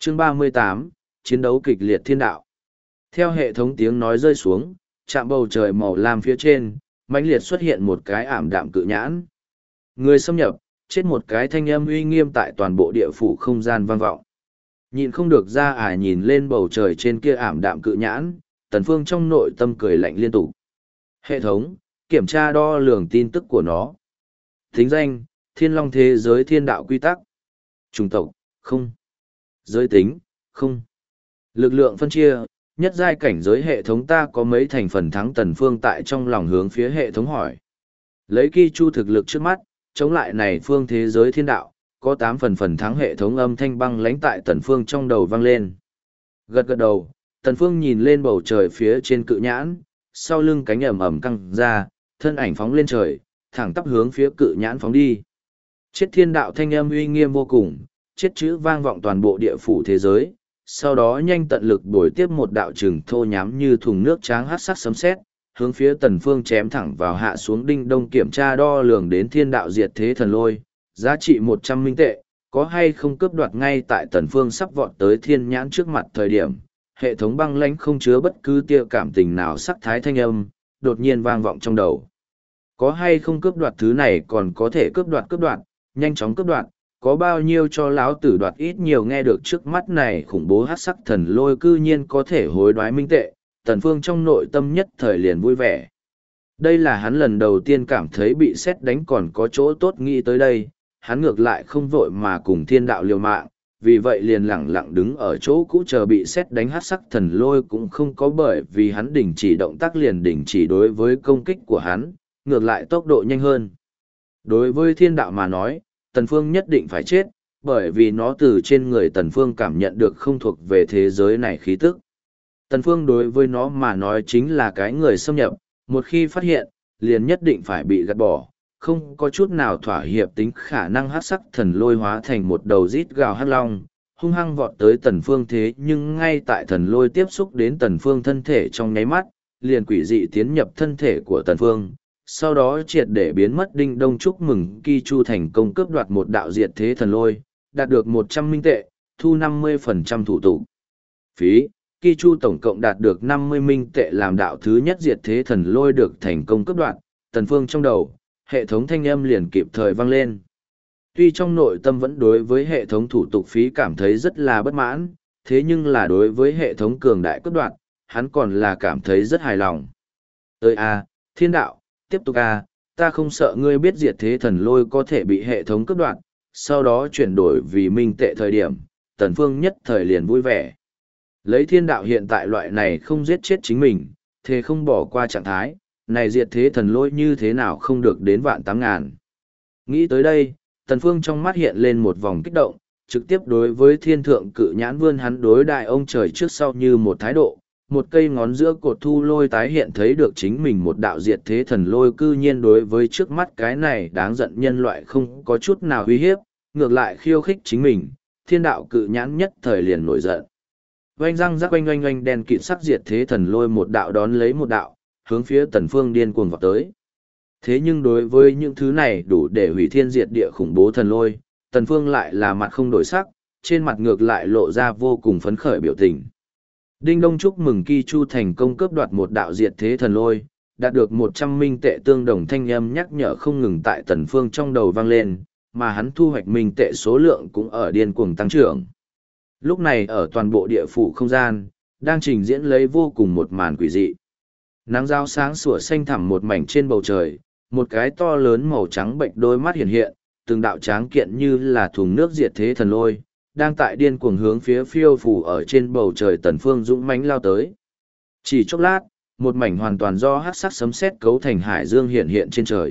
Chương 38, Chiến đấu kịch liệt thiên đạo. Theo hệ thống tiếng nói rơi xuống, chạm bầu trời màu lam phía trên, mãnh liệt xuất hiện một cái ảm đạm cự nhãn. Người xâm nhập, chết một cái thanh âm uy nghiêm tại toàn bộ địa phủ không gian vang vọng. Nhìn không được ra nhìn lên bầu trời trên kia ảm đạm cự nhãn, Tần Phương trong nội tâm cười lạnh liên tục. Hệ thống, kiểm tra đo lường tin tức của nó. Thính danh, Thiên Long thế giới thiên đạo quy tắc. Chủng tộc, không. Giới tính, không. Lực lượng phân chia, nhất giai cảnh giới hệ thống ta có mấy thành phần thắng. Tần Phương tại trong lòng hướng phía hệ thống hỏi. Lấy Ki Chu thực lực trước mắt, chống lại này phương thế giới thiên đạo, có 8 phần thắng. Hệ thống âm thanh băng lãnh tại Tần Phương trong đầu vang lên. Gật gật đầu, Tần Phương nhìn lên bầu trời phía trên cự nhãn, sau lưng cánh ẩm ẩm căng ra, thân ảnh phóng lên trời, thẳng tắp hướng phía cự nhãn phóng đi. Chết thiên đạo thanh âm uy nghiêm vô cùng, chết chữ vang vọng toàn bộ địa phủ thế giới, sau đó nhanh tận lực bồi tiếp một đạo trừng thô nhám như thùng nước tráng hắc sắc sấm sét, hướng phía Tần Phương chém thẳng vào hạ xuống. Đinh đông kiểm tra đo lường đến thiên đạo diệt thế thần lôi, giá trị 100 minh tệ, có hay không cướp đoạt. Ngay tại Tần Phương sắp vọt tới thiên nhãn trước mặt thời điểm, hệ thống băng lãnh không chứa bất cứ tia cảm tình nào sắc thái thanh âm, đột nhiên vang vọng trong đầu. Có hay không cướp đoạt, thứ này còn có thể cướp đoạt, nhanh chóng cướp đoạt, có bao nhiêu cho lão tử đoạt ít nhiều. Nghe được trước mắt này khủng bố hắc sắc thần lôi cư nhiên có thể hối đoái minh tệ, Tần Phương trong nội tâm nhất thời liền vui vẻ. Đây là hắn lần đầu tiên cảm thấy bị sét đánh còn có chỗ tốt. Nghĩ tới đây, hắn ngược lại không vội mà cùng thiên đạo liều mạng, vì vậy liền lẳng lặng đứng ở chỗ cũ chờ bị sét đánh. Hắc sắc thần lôi cũng không có bởi vì hắn đình chỉ động tác liền đình chỉ đối với công kích của hắn, ngược lại tốc độ nhanh hơn. Đối với thiên đạo mà nói, Tần Phương nhất định phải chết, bởi vì nó từ trên người Tần Phương cảm nhận được không thuộc về thế giới này khí tức. Tần Phương đối với nó mà nói chính là cái người xâm nhập, một khi phát hiện, liền nhất định phải bị gạt bỏ, không có chút nào thỏa hiệp tính khả năng. Hắc sắc thần lôi hóa thành một đầu rít gào hắc long, hung hăng vọt tới Tần Phương. Thế nhưng ngay tại thần lôi tiếp xúc đến Tần Phương thân thể trong nháy mắt, liền quỷ dị tiến nhập thân thể của Tần Phương, sau đó triệt để biến mất. Đinh đông chúc mừng Ki Chu thành công cướp đoạt một đạo diệt thế thần lôi, đạt được 100 minh tệ, thu 50% thủ tục phí. Ki Chu tổng cộng đạt được 50 minh tệ làm đạo thứ nhất diệt thế thần lôi được thành công cướp đoạt. Tần Phương trong đầu, hệ thống thanh âm liền kịp thời vang lên. Tuy trong nội tâm vẫn đối với hệ thống thủ tục phí cảm thấy rất là bất mãn, thế nhưng là đối với hệ thống cường đại cướp đoạt, hắn còn là cảm thấy rất hài lòng. Ơi thiên đạo, tiếp tục ta không sợ ngươi biết diệt thế thần lôi có thể bị hệ thống cướp đoạt, sau đó chuyển đổi vì minh tệ thời điểm, Tần Phương nhất thời liền vui vẻ. Lấy thiên đạo hiện tại loại này không giết chết chính mình, thế không bỏ qua trạng thái, này diệt thế thần lôi như thế nào không được đến 18000. Nghĩ tới đây, Tần Phương trong mắt hiện lên một vòng kích động, trực tiếp đối với thiên thượng cự nhãn vươn hắn đối đại ông trời trước sau như một thái độ. Một cây ngón giữa cột thu lôi tái hiện thấy được chính mình một đạo diệt thế thần lôi, cư nhiên đối với trước mắt cái này đáng giận nhân loại không có chút nào uy hiếp, ngược lại khiêu khích chính mình. Thiên đạo cự nhãn nhất thời liền nổi giận. Oanh răng rắc oanh oanh oanh, đen kịt sắc diệt thế thần lôi một đạo đón lấy một đạo, hướng phía Tần Phương điên cuồng vọt tới. Thế nhưng đối với những thứ này đủ để hủy thiên diệt địa khủng bố thần lôi, Tần Phương lại là mặt không đổi sắc, trên mặt ngược lại lộ ra vô cùng phấn khởi biểu tình. Đinh đông chúc mừng Ki Chu thành công cướp đoạt một đạo diệt thế thần lôi, đạt được 100 minh tệ. Tương đồng thanh âm nhắc nhở không ngừng tại Tần Phương trong đầu vang lên, mà hắn thu hoạch minh tệ số lượng cũng ở điên cuồng tăng trưởng. Lúc này ở toàn bộ địa phủ không gian, đang trình diễn lấy vô cùng một màn quỷ dị. Nắng rao sáng sủa xanh thẳm một mảnh trên bầu trời, một cái to lớn màu trắng bệnh đôi mắt hiện hiện, từng đạo tráng kiện như là thùng nước diệt thế thần lôi, đang tại điên cuồng hướng phía phiêu phù ở trên bầu trời Tần Phương dũng mãnh lao tới. Chỉ chốc lát, một mảnh hoàn toàn do hắc sắc sấm sét cấu thành hải dương hiện hiện trên trời.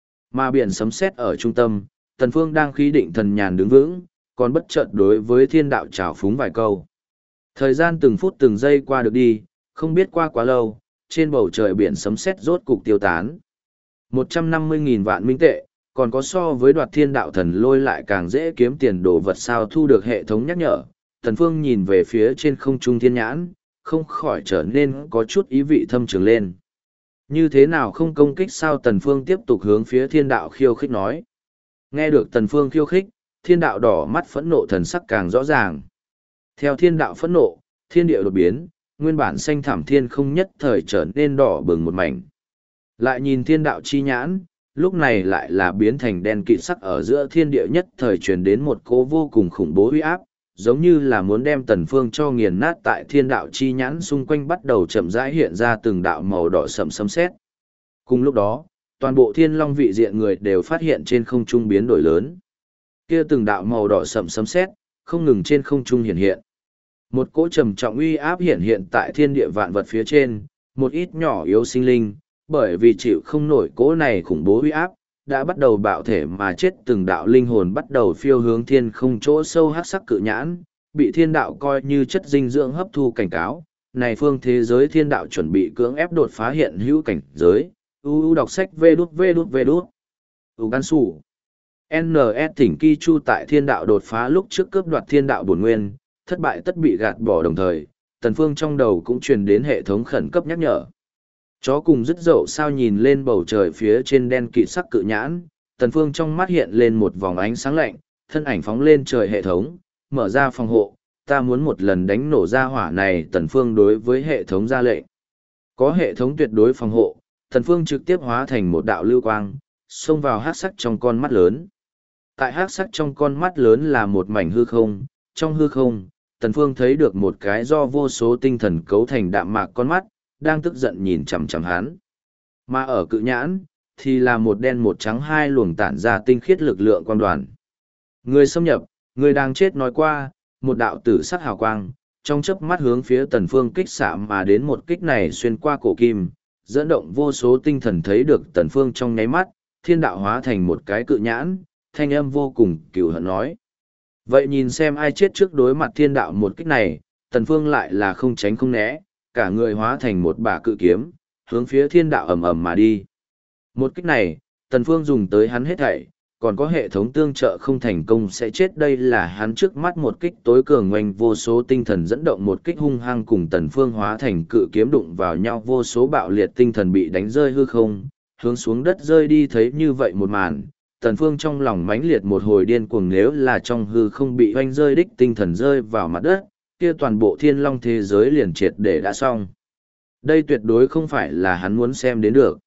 Mà biển sấm sét ở trung tâm, Tần Phương đang khí định thần nhàn đứng vững, còn bất chợt đối với thiên đạo trào phúng vài câu. Thời gian từng phút từng giây qua được đi, không biết qua quá lâu, trên bầu trời biển sấm sét rốt cục tiêu tán. 150.000 vạn minh tệ, còn có so với đoạt thiên đạo thần lôi lại càng dễ kiếm tiền đồ vật sao. Thu được hệ thống nhắc nhở, Tần Phương nhìn về phía trên không trung thiên nhãn, không khỏi trở nên có chút ý vị thâm trường lên. Như thế nào không công kích sao? Tần Phương tiếp tục hướng phía thiên đạo khiêu khích nói. Nghe được Tần Phương khiêu khích, thiên đạo đỏ mắt phẫn nộ thần sắc càng rõ ràng. Theo thiên đạo phẫn nộ, thiên địa đột biến, nguyên bản xanh thảm thiên không nhất thời trở nên đỏ bừng một mảnh. Lại nhìn thiên đạo chi nhãn, lúc này lại là biến thành đen kịt sắc, ở giữa thiên địa nhất thời truyền đến một cỗ vô cùng khủng bố uy áp, giống như là muốn đem Tần Phương cho nghiền nát. Tại thiên đạo chi nhãn xung quanh bắt đầu chậm rãi hiện ra từng đạo màu đỏ sẫm sấm sét. Cùng lúc đó, toàn bộ thiên long vị diện người đều phát hiện trên không trung biến đổi lớn. Kia từng đạo màu đỏ sẫm sấm sét không ngừng trên không trung hiện hiện. Một cỗ trầm trọng uy áp hiện tại thiên địa vạn vật phía trên, một ít nhỏ yếu sinh linh, bởi vì chịu không nổi cỗ này khủng bố uy áp, đã bắt đầu bạo thể mà chết. Từng đạo linh hồn bắt đầu phiêu hướng thiên không chỗ sâu hắc sắc cự nhãn, bị thiên đạo coi như chất dinh dưỡng hấp thu. Cảnh cáo, này phương thế giới thiên đạo chuẩn bị cưỡng ép đột phá hiện hữu cảnh giới. Đọc sách vê đút. Gan sủ. NS thỉnh Ki Chu tại thiên đạo đột phá lúc trước cướp đoạt thiên đạo bổn nguyên, thất bại tất bị gạt bỏ. Đồng thời, Tần Phương trong đầu cũng truyền đến hệ thống khẩn cấp nhắc nhở. Chó cùng dứt dậu sao nhìn lên bầu trời phía trên đen kịt sắc cự nhãn, Tần Phương trong mắt hiện lên một vòng ánh sáng lạnh, thân ảnh phóng lên trời. Hệ thống, mở ra phòng hộ, ta muốn một lần đánh nổ ra hỏa này. Tần Phương đối với hệ thống ra lệnh. Có hệ thống tuyệt đối phòng hộ, Tần Phương trực tiếp hóa thành một đạo lưu quang, xông vào hắc sắc trong con mắt lớn. Tại hắc sắc trong con mắt lớn là một mảnh hư không, trong hư không, Tần Phương thấy được một cái do vô số tinh thần cấu thành đạm mạc con mắt, đang tức giận nhìn chằm chằm hắn. Mà ở cự nhãn, thì là một đen một trắng hai luồng tản ra tinh khiết lực lượng quang đoàn. Người xâm nhập, người đang chết nói qua, một đạo tử sắc hào quang, trong chớp mắt hướng phía Tần Phương kích xạ mà đến. Một kích này xuyên qua cổ kim, dẫn động vô số tinh thần. Thấy được Tần Phương trong nháy mắt, thiên đạo hóa thành một cái cự nhãn, thanh âm vô cùng cừu hận nói. Vậy nhìn xem ai chết trước. Đối mặt thiên đạo một kích này, Tần Phương lại là không tránh không né, cả người hóa thành một bả cự kiếm, hướng phía thiên đạo ầm ầm mà đi. Một kích này, Tần Phương dùng tới hắn hết thảy, còn có hệ thống tương trợ không thành công sẽ chết. Đây là hắn trước mắt một kích tối cường, oanh vô số tinh thần dẫn động, một kích hung hăng cùng Tần Phương hóa thành cự kiếm đụng vào nhau, vô số bạo liệt tinh thần bị đánh rơi hư không, hướng xuống đất rơi đi. Thấy như vậy một màn, Tần Phương trong lòng mãnh liệt một hồi điên cuồng. Nếu là trong hư không bị oanh rơi đích tinh thần rơi vào mặt đất, kia toàn bộ thiên long thế giới liền triệt để đã xong. Đây tuyệt đối không phải là hắn muốn xem đến được.